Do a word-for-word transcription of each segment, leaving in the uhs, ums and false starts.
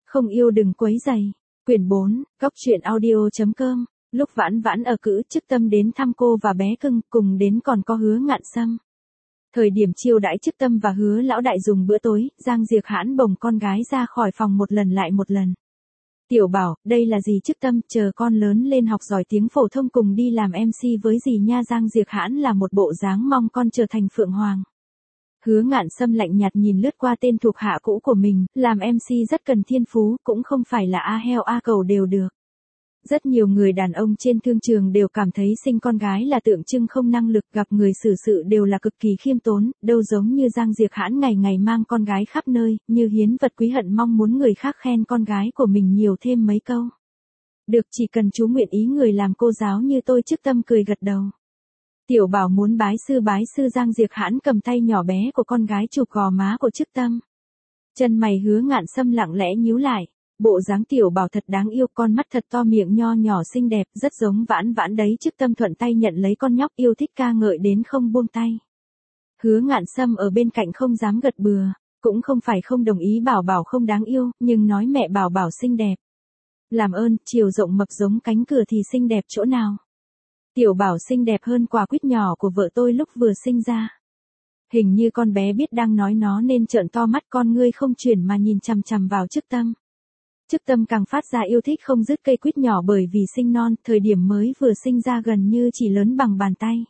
Không yêu đừng quấy rầy. Quyển bốn, góc truyện audio chấm com. Lúc Vãn Vãn ở cữ, Chức Tâm đến thăm cô và bé cưng, cùng đến còn có Hứa Ngạn Sâm. Thời điểm chiêu đãi Chức Tâm và Hứa lão đại dùng bữa tối, Giang Diệc Hãn bồng con gái ra khỏi phòng một lần lại một lần. Tiểu bảo, đây là gì Chức Tâm, chờ con lớn lên học giỏi tiếng phổ thông cùng đi làm em xê với dì nha. Giang Diệc Hãn là một bộ dáng mong con trở thành Phượng Hoàng. Hứa Ngạn Sâm lạnh nhạt nhìn lướt qua tên thuộc hạ cũ của mình, làm em xê rất cần thiên phú, cũng không phải là a heo a cẩu đều được. Rất nhiều người đàn ông trên thương trường đều cảm thấy sinh con gái là tượng trưng không năng lực, gặp người xử sự đều là cực kỳ khiêm tốn, đâu giống như Giang Diệc Hãn ngày ngày mang con gái khắp nơi, như hiến vật quý hận mong muốn người khác khen con gái của mình nhiều thêm mấy câu. Được, chỉ cần chú nguyện ý người làm cô giáo như tôi. Chức Tâm cười gật đầu. Tiểu bảo muốn bái sư bái sư. Giang Diệc Hãn cầm tay nhỏ bé của con gái chụp gò má của Chức Tâm. Chân mày Hứa Ngạn Sâm lặng lẽ nhíu lại. Bộ dáng tiểu bảo thật đáng yêu, con mắt thật to, miệng nho nhỏ xinh đẹp, rất giống Vãn Vãn đấy. Chức Tâm thuận tay nhận lấy con nhóc, yêu thích ca ngợi đến không buông tay. Hứa Ngạn Sâm ở bên cạnh không dám gật bừa, cũng không phải không đồng ý bảo bảo không đáng yêu, nhưng nói mẹ bảo bảo xinh đẹp. Làm ơn, chiều rộng mập giống cánh cửa thì xinh đẹp chỗ nào? Tiểu bảo xinh đẹp hơn quả quýt nhỏ của vợ tôi lúc vừa sinh ra. Hình như con bé biết đang nói nó nên trợn to mắt, con ngươi không chuyển mà nhìn chằm chằm vào Chức Tâm. Chức Tâm càng phát ra yêu thích không dứt cây quýt nhỏ, bởi vì sinh non, thời điểm mới vừa sinh ra gần như chỉ lớn bằng bàn tay.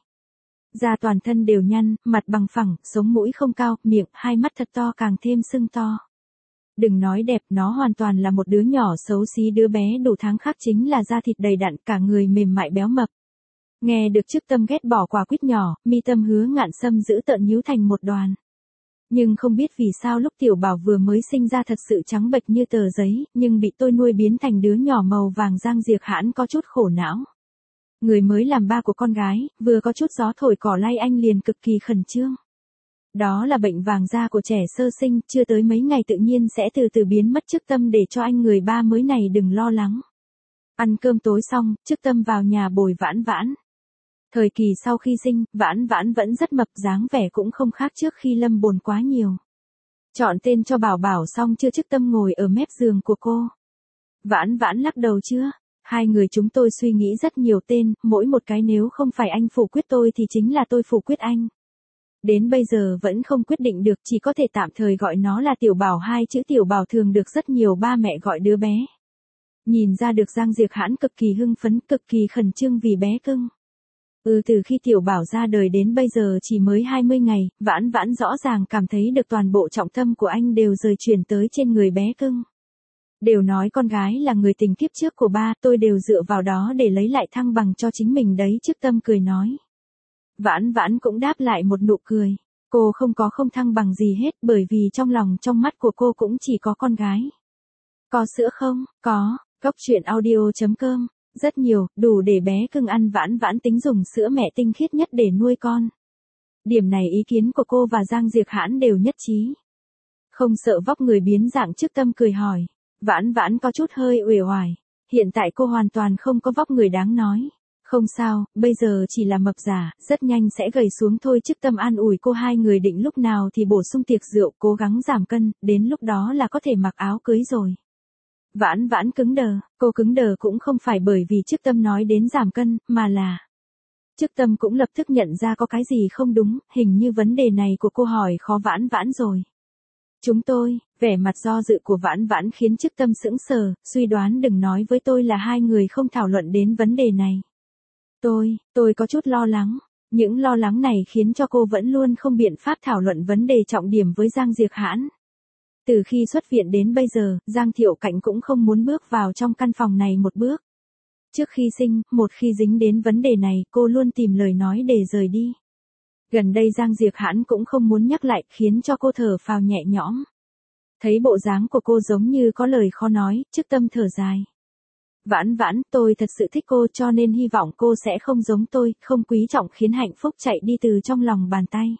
Da toàn thân đều nhăn, mặt bằng phẳng, sống mũi không cao, miệng, hai mắt thật to càng thêm sưng to. Đừng nói đẹp, nó hoàn toàn là một đứa nhỏ xấu xí. Đứa bé đủ tháng khác chính là da thịt đầy đặn, cả người mềm mại béo mập. Nghe được Chức Tâm ghét bỏ quả quýt nhỏ, mi tâm Hứa Ngạn Sâm giữ tợn nhíu thành một đoàn. Nhưng không biết vì sao lúc tiểu bảo vừa mới sinh ra thật sự trắng bệch như tờ giấy, nhưng bị tôi nuôi biến thành đứa nhỏ màu vàng. Giang Diệc Hãn có chút khổ não. Người mới làm ba của con gái, vừa có chút gió thổi cỏ lay anh liền cực kỳ khẩn trương. Đó là bệnh vàng da của trẻ sơ sinh, chưa tới mấy ngày tự nhiên sẽ từ từ biến mất. Chức Tâm để cho anh người ba mới này đừng lo lắng. Ăn cơm tối xong, Chức Tâm vào nhà bồi Vãn Vãn. Thời kỳ sau khi sinh, Vãn Vãn vẫn rất mập, dáng vẻ cũng không khác trước khi lâm bồn quá nhiều. Chọn tên cho bảo bảo xong chưa? Chức Tâm ngồi ở mép giường của cô. Vãn Vãn lắc đầu chưa. Hai người chúng tôi suy nghĩ rất nhiều tên, mỗi một cái nếu không phải anh phủ quyết tôi thì chính là tôi phủ quyết anh. Đến bây giờ vẫn không quyết định được, chỉ có thể tạm thời gọi nó là Tiểu Bảo. Hai chữ Tiểu Bảo thường được rất nhiều ba mẹ gọi đứa bé. Nhìn ra được Giang Diệc Hãn cực kỳ hưng phấn, cực kỳ khẩn trương vì bé cưng. Ừ, từ khi Tiểu Bảo ra đời đến bây giờ chỉ mới hai mươi ngày, Vãn Vãn rõ ràng cảm thấy được toàn bộ trọng tâm của anh đều rời chuyển tới trên người bé cưng. Đều nói con gái là người tình kiếp trước của ba, tôi đều dựa vào đó để lấy lại thăng bằng cho chính mình đấy. Chức Tâm cười nói. Vãn Vãn cũng đáp lại một nụ cười. Cô không có không thăng bằng gì hết, bởi vì trong lòng trong mắt của cô cũng chỉ có con gái. Có sữa không? Có. Góc truyện audio chấm com. Rất nhiều, đủ để bé cưng ăn. Vãn Vãn tính dùng sữa mẹ tinh khiết nhất để nuôi con. Điểm này ý kiến của cô và Giang Diệc Hãn đều nhất trí. Không sợ vóc người biến dạng? Chức Tâm cười hỏi. Vãn Vãn có chút hơi uể oải. Hiện tại cô hoàn toàn không có vóc người đáng nói. Không sao, bây giờ chỉ là mập giả, rất nhanh sẽ gầy xuống thôi. Chức Tâm an ủi cô. Hai người định lúc nào thì bổ sung tiệc rượu, cố gắng giảm cân, đến lúc đó là có thể mặc áo cưới rồi. Vãn Vãn cứng đờ, cô cứng đờ cũng không phải bởi vì Chức Tâm nói đến giảm cân, mà là... Chức Tâm cũng lập tức nhận ra có cái gì không đúng, hình như vấn đề này của cô hỏi khó Vãn Vãn rồi. Chúng tôi, vẻ mặt do dự của Vãn Vãn khiến Chức Tâm sững sờ, suy đoán đừng nói với tôi là hai người không thảo luận đến vấn đề này. Tôi, tôi có chút lo lắng. Những lo lắng này khiến cho cô vẫn luôn không biện pháp thảo luận vấn đề trọng điểm với Giang Diệc Hãn. Từ khi xuất viện đến bây giờ, Giang Thiệu Cạnh cũng không muốn bước vào trong căn phòng này một bước. Trước khi sinh, một khi dính đến vấn đề này, cô luôn tìm lời nói để rời đi. Gần đây Giang Diệc Hãn cũng không muốn nhắc lại, khiến cho cô thở phào nhẹ nhõm. Thấy bộ dáng của cô giống như có lời khó nói, Chức Tâm thở dài. Vãn Vãn, tôi thật sự thích cô, cho nên hy vọng cô sẽ không giống tôi, không quý trọng khiến hạnh phúc chạy đi từ trong lòng bàn tay.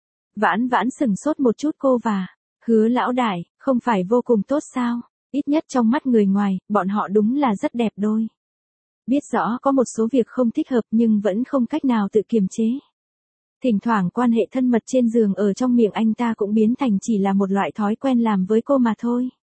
Vãn Vãn sừng sốt một chút. Cô và Hứa lão đại, không phải vô cùng tốt sao? Ít nhất trong mắt người ngoài, bọn họ đúng là rất đẹp đôi. Biết rõ có một số việc không thích hợp nhưng vẫn không cách nào tự kiềm chế. Thỉnh thoảng quan hệ thân mật trên giường ở trong miệng anh ta cũng biến thành chỉ là một loại thói quen làm với cô mà thôi.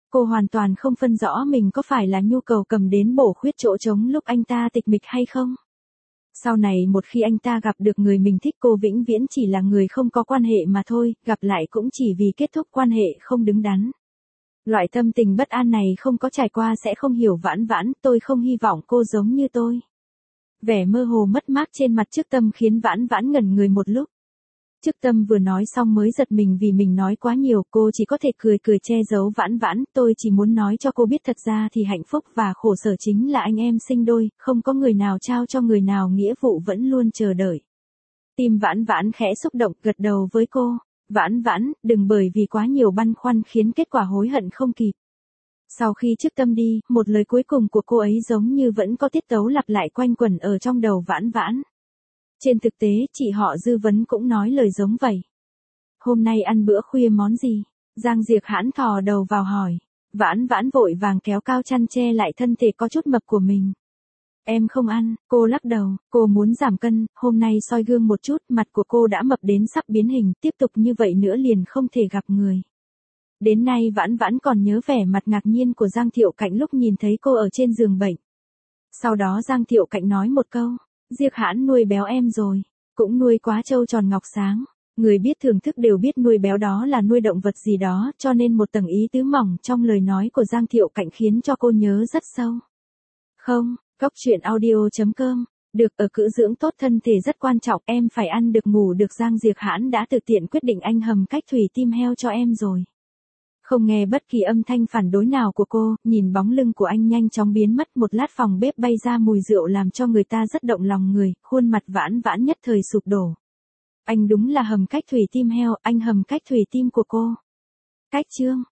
Cô hoàn toàn không phân rõ mình có phải là nhu cầu cầm đến bổ khuyết chỗ trống lúc anh ta tịch mịch hay không. Sau này một khi anh ta gặp được người mình thích, cô vĩnh viễn chỉ là người không có quan hệ mà thôi, gặp lại cũng chỉ vì kết thúc quan hệ không đứng đắn. Loại tâm tình bất an này không có trải qua sẽ không hiểu Vãn Vãn, tôi không hy vọng cô giống như tôi. Vẻ mơ hồ mất mát trên mặt Trức Tâm khiến Vãn Vãn ngẩn người một lúc. Trức Tâm vừa nói xong mới giật mình vì mình nói quá nhiều, cô chỉ có thể cười cười che giấu Vãn Vãn, tôi chỉ muốn nói cho cô biết thật ra thì hạnh phúc và khổ sở chính là anh em sinh đôi, không có người nào trao cho người nào nghĩa vụ vẫn luôn chờ đợi. Tim Vãn Vãn khẽ xúc động, gật đầu với cô. Vãn Vãn, đừng bởi vì quá nhiều băn khoăn khiến kết quả hối hận không kịp. Sau khi Trức Tâm đi, một lời cuối cùng của cô ấy giống như vẫn có tiết tấu lặp lại quanh quẩn ở trong đầu Vãn Vãn. Trên thực tế, chị họ Dư Vấn cũng nói lời giống vậy. Hôm nay ăn bữa khuya món gì? Giang Diệc Hãn thò đầu vào hỏi. Vãn Vãn vội vàng kéo cao chăn che lại thân thể có chút mập của mình. Em không ăn, cô lắc đầu, cô muốn giảm cân, hôm nay soi gương một chút, mặt của cô đã mập đến sắp biến hình, tiếp tục như vậy nữa liền không thể gặp người. Đến nay Vãn Vãn còn nhớ vẻ mặt ngạc nhiên của Giang Thiệu Cạnh lúc nhìn thấy cô ở trên giường bệnh. Sau đó Giang Thiệu Cạnh nói một câu, Diệc Hãn nuôi béo em rồi, cũng nuôi quá trâu tròn ngọc sáng. Người biết thưởng thức đều biết nuôi béo đó là nuôi động vật gì đó, cho nên một tầng ý tứ mỏng trong lời nói của Giang Thiệu Cạnh khiến cho cô nhớ rất sâu. Không, Cóc Truyện Audio chấm com, được ở cữ dưỡng tốt thân thể rất quan trọng, em phải ăn được ngủ được. Giang Diệc Hãn đã tự tiện quyết định anh hầm cách thủy tim heo cho em rồi. Không nghe bất kỳ âm thanh phản đối nào của cô, nhìn bóng lưng của anh nhanh chóng biến mất, một lát phòng bếp bay ra mùi rượu làm cho người ta rất động lòng người, khuôn mặt Vãn Vãn nhất thời sụp đổ. Anh đúng là hầm cách thủy tim heo, anh hầm cách thủy tim của cô. Cách chương